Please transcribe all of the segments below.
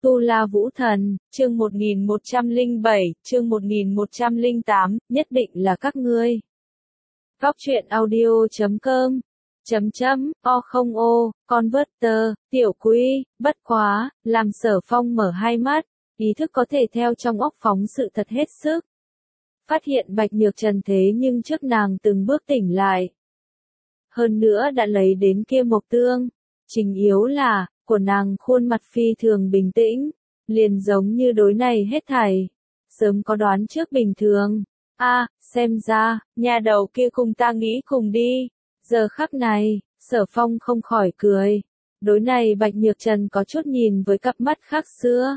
Tu La Vũ Thần, chương 1107, chương 1108, nhất định là các ngươi. Góc truyện audio.com O Converter, tiểu quý, bất quá, làm Sở Phong mở hai mắt, ý thức có thể theo trong óc phóng sự thật hết sức. Phát hiện Bạch Nhược Trần thế nhưng trước nàng từng bước tỉnh lại. Hơn nữa đã lấy đến kia mộc tương. Chính yếu là, của nàng khuôn mặt phi thường bình tĩnh, liền giống như đối này hết thảy. Sớm có đoán trước bình thường. Xem ra, nhà đầu kia cùng ta nghĩ cùng đi. Giờ khắc này, Sở Phong không khỏi cười. Đối này Bạch Nhược Trần có chút nhìn với cặp mắt khác xưa.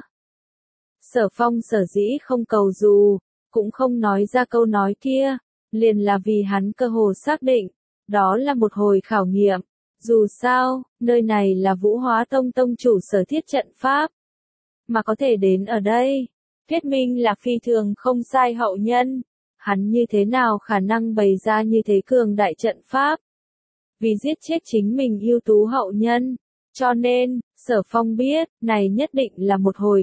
Sở Phong sở dĩ không cầu dù, cũng không nói ra câu nói kia, liền là vì hắn cơ hồ xác định, đó là một hồi khảo nghiệm. Dù sao, nơi này là Vũ Hóa Tông tông chủ sở thiết trận pháp, mà có thể đến ở đây, thuyết minh là phi thường không sai hậu nhân. Hắn như thế nào khả năng bày ra như thế cường đại trận pháp? Vì giết chết chính mình ưu tú hậu nhân. Cho nên, Sở Phong biết, này nhất định là một hồi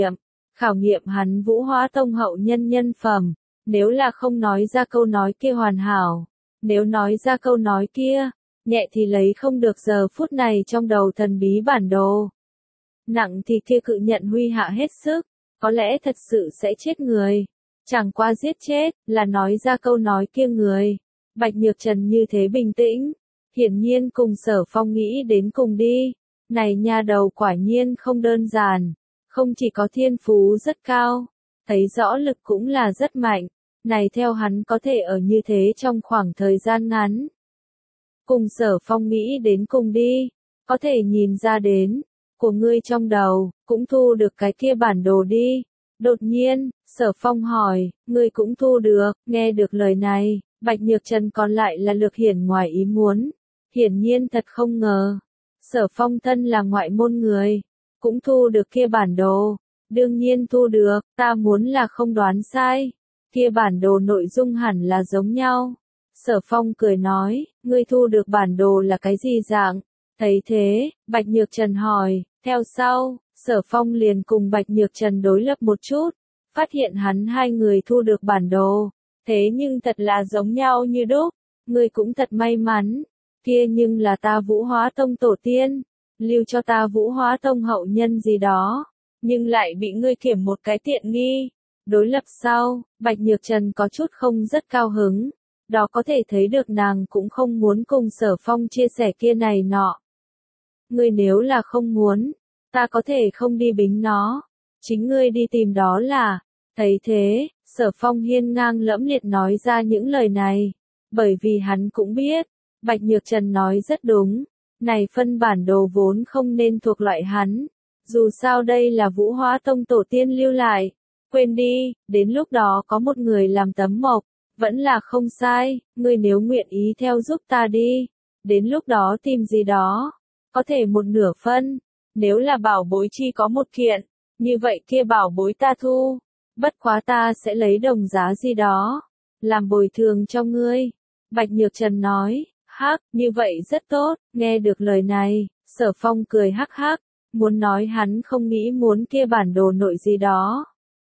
khảo nghiệm hắn Vũ Hóa Tông hậu nhân nhân phẩm. Nếu là không nói ra câu nói kia hoàn hảo, nếu nói ra câu nói kia, nhẹ thì lấy không được giờ phút này trong đầu thần bí bản đồ. Nặng thì kia cự nhận huy hạ hết sức, có lẽ thật sự sẽ chết người. Chẳng qua giết chết, là nói ra câu nói kia người. Bạch Nhược Trần như thế bình tĩnh, hiển nhiên cùng Sở Phong nghĩ đến cùng đi. Này nha đầu quả nhiên không đơn giản, không chỉ có thiên phú rất cao, thấy rõ lực cũng là rất mạnh. Này theo hắn có thể ở như thế trong khoảng thời gian ngắn. Cùng Sở Phong nghĩ đến cùng đi, có thể nhìn ra đến, của ngươi trong đầu, cũng thu được cái kia bản đồ đi. Đột nhiên, Sở Phong hỏi, ngươi cũng thu được, nghe được lời này, Bạch Nhược Trần còn lại là lực hiển ngoài ý muốn. Hiển nhiên thật không ngờ, Sở Phong thân là ngoại môn người, cũng thu được kia bản đồ. Đương nhiên thu được, ta muốn là không đoán sai, kia bản đồ nội dung hẳn là giống nhau. Sở Phong cười nói, ngươi thu được bản đồ là cái gì dạng? Thấy thế, Bạch Nhược Trần hỏi, theo sau, Sở Phong liền cùng Bạch Nhược Trần đối lập một chút, phát hiện hắn hai người thu được bản đồ, thế nhưng thật là giống nhau như đúc, ngươi cũng thật may mắn, kia nhưng là ta Vũ Hóa Tông tổ tiên, lưu cho ta Vũ Hóa Tông hậu nhân gì đó, nhưng lại bị ngươi kiểm một cái tiện nghi. Đối lập sau, Bạch Nhược Trần có chút không rất cao hứng. Đó có thể thấy được nàng cũng không muốn cùng Sở Phong chia sẻ kia này nọ. Ngươi nếu là không muốn, ta có thể không đi bính nó. Chính ngươi đi tìm đó là. Thấy thế, Sở Phong hiên ngang lẫm liệt nói ra những lời này. Bởi vì hắn cũng biết, Bạch Nhược Trần nói rất đúng. Này phân bản đồ vốn không nên thuộc loại hắn. Dù sao đây là Vũ Hóa Tông tổ tiên lưu lại. Quên đi, đến lúc đó có một người làm tấm mộc. Vẫn là không sai, ngươi nếu nguyện ý theo giúp ta đi. Đến lúc đó tìm gì đó. Có thể một nửa phân. Nếu là bảo bối chi có một kiện. Như vậy kia bảo bối ta thu. Bất quá ta sẽ lấy đồng giá gì đó. Làm bồi thường cho ngươi. Bạch Nhược Trần nói. Hắc, như vậy rất tốt. Nghe được lời này, Sở Phong cười hắc hắc. Muốn nói hắn không nghĩ muốn kia bản đồ nội gì đó.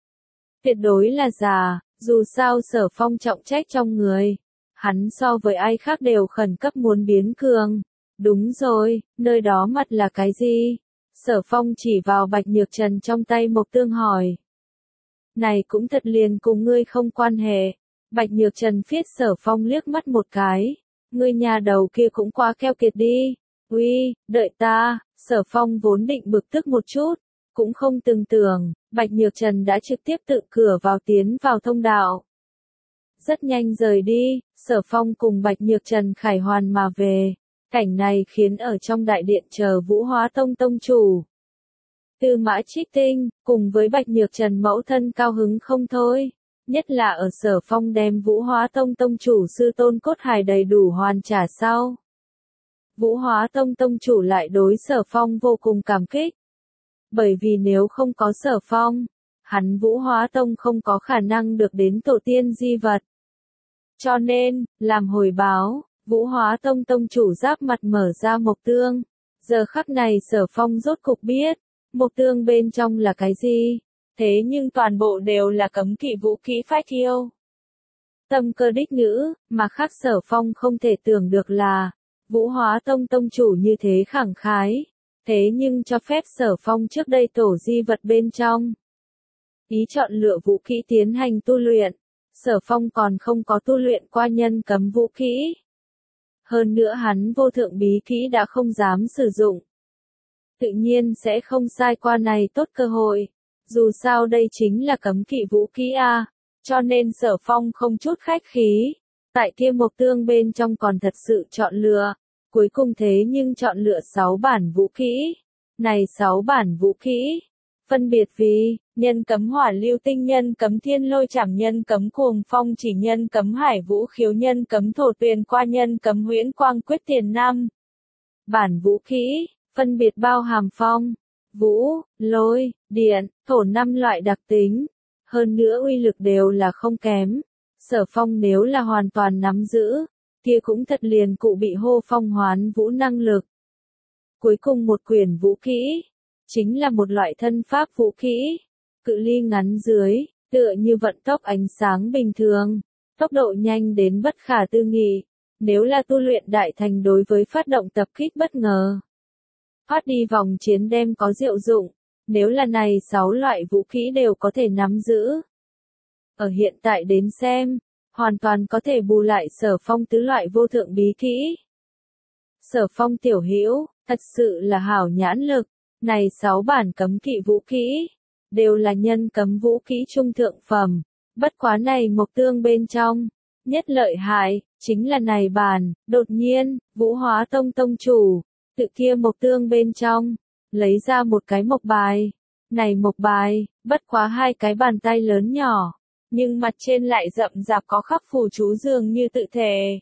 Tuyệt đối là giả. Dù sao Sở Phong trọng trách trong người, hắn so với ai khác đều khẩn cấp muốn biến cường. Đúng rồi, nơi đó mặt là cái gì? Sở Phong chỉ vào Bạch Nhược Trần trong tay mộc tương hỏi. Này cũng thật liền cùng ngươi không quan hệ. Bạch Nhược Trần phiết Sở Phong liếc mắt một cái. Ngươi nhà đầu kia cũng quá keo kiệt đi. Uy, đợi ta. Sở Phong vốn định bực tức một chút. Cũng không từng tưởng, Bạch Nhược Trần đã trực tiếp tự cửa vào tiến vào thông đạo. Rất nhanh rời đi, Sở Phong cùng Bạch Nhược Trần khải hoàn mà về. Cảnh này khiến ở trong đại điện chờ Vũ Hóa Tông tông chủ. Tư Mã Trích Tinh, cùng với Bạch Nhược Trần mẫu thân cao hứng không thôi. Nhất là ở Sở Phong đem Vũ Hóa Tông tông chủ sư tôn cốt hài đầy đủ hoàn trả sau. Vũ Hóa Tông tông chủ lại đối Sở Phong vô cùng cảm kích. Bởi vì nếu không có Sở Phong, hắn Vũ Hóa Tông không có khả năng được đến tổ tiên di vật. Cho nên, làm hồi báo, Vũ Hóa Tông tông chủ giáp mặt mở ra mộc tương. Giờ khắc này Sở Phong rốt cục biết, Mộc tương bên trong là cái gì? Thế nhưng toàn bộ đều là cấm kỵ vũ kỹ phách yêu. Tâm cơ đích nữ, mà khác Sở Phong không thể tưởng được là, Vũ Hóa Tông tông chủ như thế khẳng khái, thế nhưng cho phép Sở Phong trước đây tổ di vật bên trong. Ý chọn lựa vũ kỹ tiến hành tu luyện, Sở Phong còn không có tu luyện qua nhân cấm vũ kỹ. Hơn nữa hắn vô thượng bí kỹ đã không dám sử dụng. Tự nhiên sẽ không sai qua này tốt cơ hội, dù sao đây chính là cấm kỵ vũ kỹ a. Cho nên Sở Phong không chút khách khí, tại kia mộc tương bên trong còn thật sự chọn lựa, cuối cùng thế nhưng chọn lựa 6 bản vũ kỹ. Này 6 bản vũ kỹ, phân biệt vì, nhân cấm hỏa lưu tinh, nhân cấm thiên lôi chảm, nhân cấm cuồng phong chỉ, nhân cấm hải vũ khiếu, nhân cấm thổ tuyền qua, nhân cấm huyễn quang quyết tiền năm. Bản vũ kỹ, phân biệt bao hàm phong, vũ, lôi, điện, thổ 5 loại đặc tính. Hơn nữa uy lực đều là không kém. Sở Phong nếu là hoàn toàn nắm giữ, kia cũng thật liền cụ bị hô phong hoán vũ năng lực. Cuối cùng một quyển vũ kỹ, chính là một loại thân pháp vũ kỹ, cự ly ngắn dưới, tựa như vận tốc ánh sáng bình thường, tốc độ nhanh đến bất khả tư nghị, nếu là tu luyện đại thành đối với phát động tập kích bất ngờ. Phát đi vòng chiến đem có diệu dụng. Nếu là này 6 loại vũ khí đều có thể nắm giữ. Ở hiện tại đến xem, hoàn toàn có thể bù lại Sở Phong tứ loại vô thượng bí kỹ. Sở Phong tiểu hữu, thật sự là hảo nhãn lực, này 6 bản cấm kỵ vũ kỹ, đều là nhân cấm vũ kỹ trung thượng phẩm, bất quá này mộc tương bên trong, nhất lợi hại, chính là này bản, đột nhiên, Vũ Hóa Tông tông chủ, tự kia mộc tương bên trong. Lấy ra một cái mộc bài. Này mộc bài, bất quá 2 cái bàn tay lớn nhỏ, nhưng mặt trên lại rậm rạp có khắc phù chú dường như tự thể.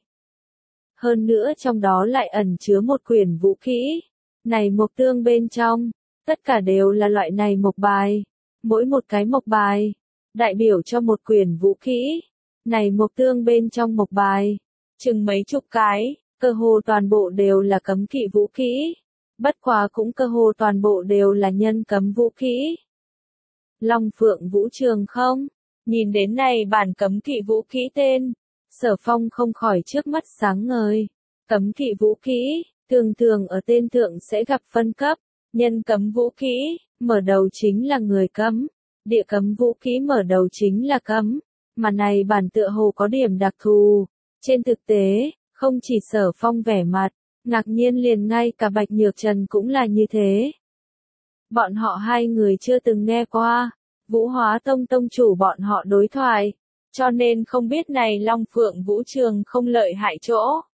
Hơn nữa trong đó lại ẩn chứa một quyển vũ kỹ. Này mộc tương bên trong, tất cả đều là loại này mộc bài. Mỗi một cái mộc bài, đại biểu cho một quyển vũ kỹ. Này mộc tương bên trong mộc bài, chừng mấy chục cái, cơ hồ toàn bộ đều là cấm kỵ vũ kỹ. Bất quá cũng cơ hồ toàn bộ đều là nhân cấm vũ kỹ. Long Phượng Vũ Trường không? Nhìn đến này bản cấm kỵ vũ kỹ tên, Sở Phong không khỏi trước mắt sáng ngời. Cấm kỵ vũ kỹ, thường thường ở tên thượng sẽ gặp phân cấp, nhân cấm vũ kỹ, mở đầu chính là người cấm, địa cấm vũ kỹ mở đầu chính là cấm, mà này bản tựa hồ có điểm đặc thù. Trên thực tế, không chỉ Sở Phong vẻ mặt, ngạc nhiên liền ngay cả Bạch Nhược Trần cũng là như thế. Bọn họ 2 người chưa từng nghe qua, Vũ Hóa Tông tông chủ bọn họ đối thoại, cho nên không biết này Long Phượng Vũ Trường không lợi hại chỗ.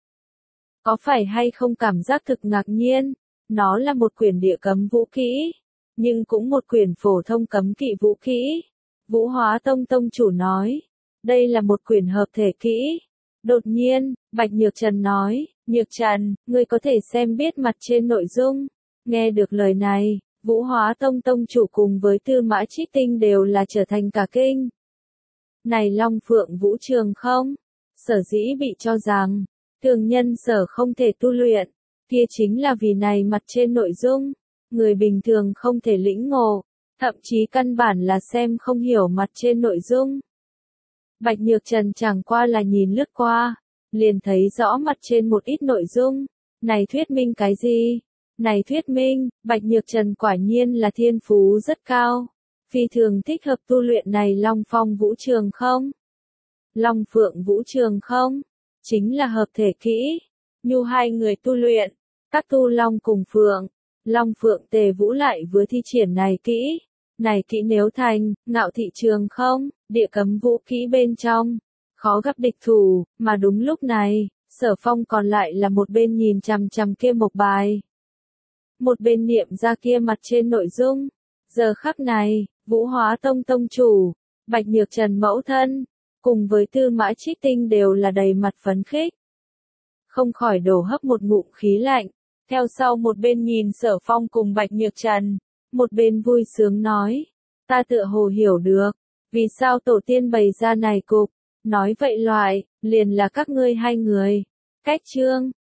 Có phải hay không cảm giác thực ngạc nhiên, nó là một quyển địa cấm vũ kỹ, nhưng cũng một quyển phổ thông cấm kỵ vũ kỹ. Vũ Hóa Tông tông chủ nói, đây là một quyển hợp thể kỹ. Đột nhiên, Bạch Nhược Trần nói, Nhược Trần, ngươi có thể xem biết mặt trên nội dung. Nghe được lời này, Vũ Hóa Tông tông chủ cùng với Tư Mã Trích Tinh đều là trở thành cả kinh. Này Long Phượng Vũ Trường không? Sở dĩ bị cho rằng, thường nhân sở không thể tu luyện, kia chính là vì này mặt trên nội dung, người bình thường không thể lĩnh ngộ, thậm chí căn bản là xem không hiểu mặt trên nội dung. Bạch Nhược Trần chẳng qua là nhìn lướt qua, liền thấy rõ mặt trên một ít nội dung. Này thuyết minh cái gì? Này thuyết minh, Bạch Nhược Trần quả nhiên là thiên phú rất cao. Phi thường thích hợp tu luyện này Long Phong Vũ Trường không? Long Phượng Vũ Trường không? Chính là hợp thể kỹ. Nhu 2 người tu luyện, các tu Long cùng Phượng. Long Phượng Tề Vũ lại vừa thi triển này kỹ. Này kỹ nếu thành, ngạo thị trường không, địa cấm vũ kỹ bên trong, khó gặp địch thủ, mà đúng lúc này, Sở Phong còn lại là một bên nhìn chằm chằm kia mộc bài. Một bên niệm ra kia mặt trên nội dung. Giờ khắc này, Vũ Hóa Tông tông chủ, Bạch Nhược Trần mẫu thân, cùng với Tư Mã Trích Tinh đều là đầy mặt phấn khích. Không khỏi đổ hấp một ngụm khí lạnh, theo sau một bên nhìn Sở Phong cùng Bạch Nhược Trần. Một bên vui sướng nói, ta tựa hồ hiểu được, vì sao tổ tiên bày ra này cục, nói vậy loại, liền là các ngươi 2 người. Cách chương.